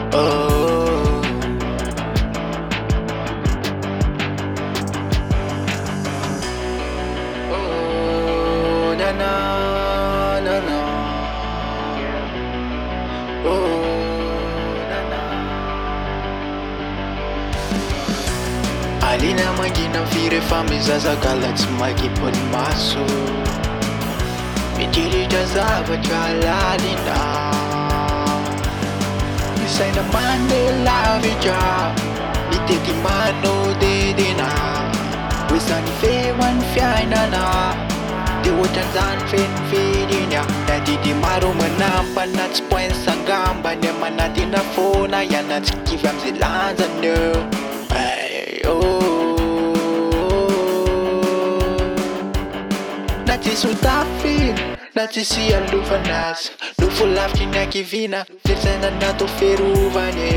Oh, oh, na na na na. Oh, na na. Alina mangina firy fa mizazakala tsy maky-pony maso. Mitiritra zavatra lalina, misaina mandeha lavitra, mitety manodidina. Hoe zany feon'ny fiainana de ohatran'izany feno fidina. Nadidy maro manampana tsy poiny sangambany manadina foana ianatsy kivy am'izay lanjany eo. Ay, oh, na tsisy ho tafily na tsisy alovanazy, nofo lavitry ny ankivina fisaina natao ferovany.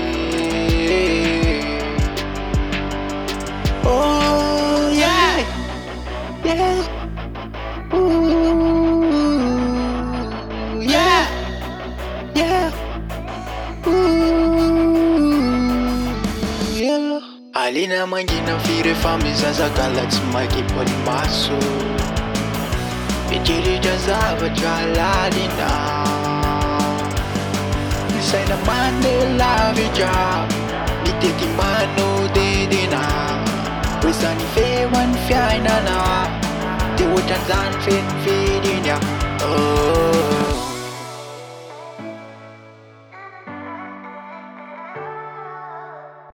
Oh yeah, yeah, ooh, yeah, yeah, ooh, yeah. Alina mangina firy fa mizazakala tsy maky-pony maso. Mitiritra zavatra lalina, misaina mandeha lavitra, mitety manodidina. Hoe zany feon'ny fiainana de ohatran'izany feno fidina. Oh.